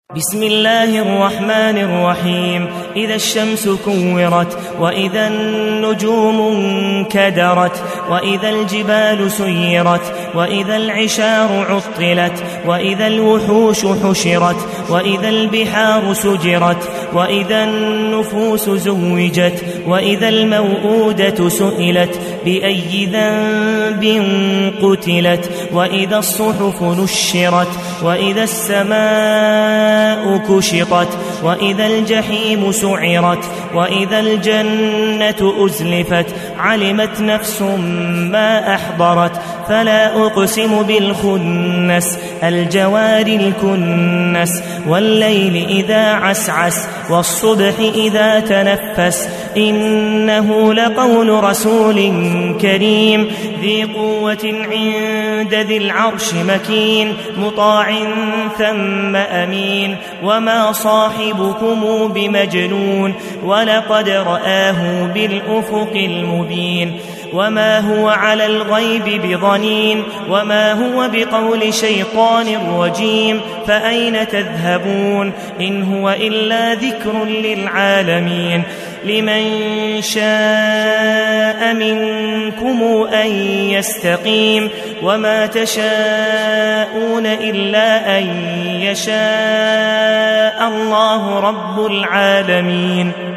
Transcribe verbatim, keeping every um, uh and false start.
بسم الله الرحمن الرحيم. إذا الشمس كورت، وإذا النجوم انكدرت، وإذا الجبال سيرت، وإذا العشار عطلت، وإذا الوحوش حشرت، وإذا البحار سجرت، وإذا النفوس زوجت، وإذا الموءودة سئلت بأي ذنب قتلت، وإذا الصحف نشرت، وإذا السماء كشطت، وإذا الجحيم سعرت، وإذا الجنة أزلفت. علمت نفس ما أحضرت. فلا أقسم بالخنس الجوار الكنس، والليل إذا عسعس، والصبح إذا تنفس. إنه لقول رسول كريم ذي قوة عند ذي العرش مكين، مطاع ثم أمين. وما صاحبكم بمجنون، ولقد رآه بالأفق المبين. وما هو على الغيب بضنين، وما هو بقول شيطان رجيم. فأين تذهبون؟ إن هو إلا ذكر للعالمين. لمن شاء منكم أن يستقيم، وما تشاءون إلا أن يشاء الله رب العالمين.